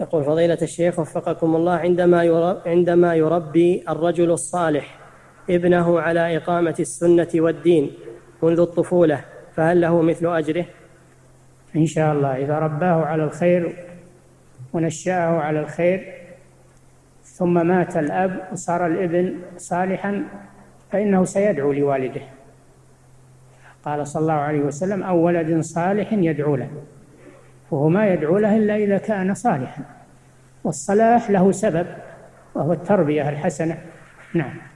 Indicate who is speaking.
Speaker 1: يقول فضيلة الشيخ وفقكم الله، عندما يربي الرجل الصالح ابنه على إقامة السنة والدين منذ الطفولة فهل له مثل أجره؟
Speaker 2: إن شاء الله إذا رباه على الخير ونشأه على الخير ثم مات الأب وصار الابن صالحا فإنه سيدعو لوالده. قال صلى الله عليه وسلم: أو ولد صالح يدعو له، وهو ما يدعو له إلا إذا كان صالحا، والصلاح له سبب وهو التربية الحسنة. نعم.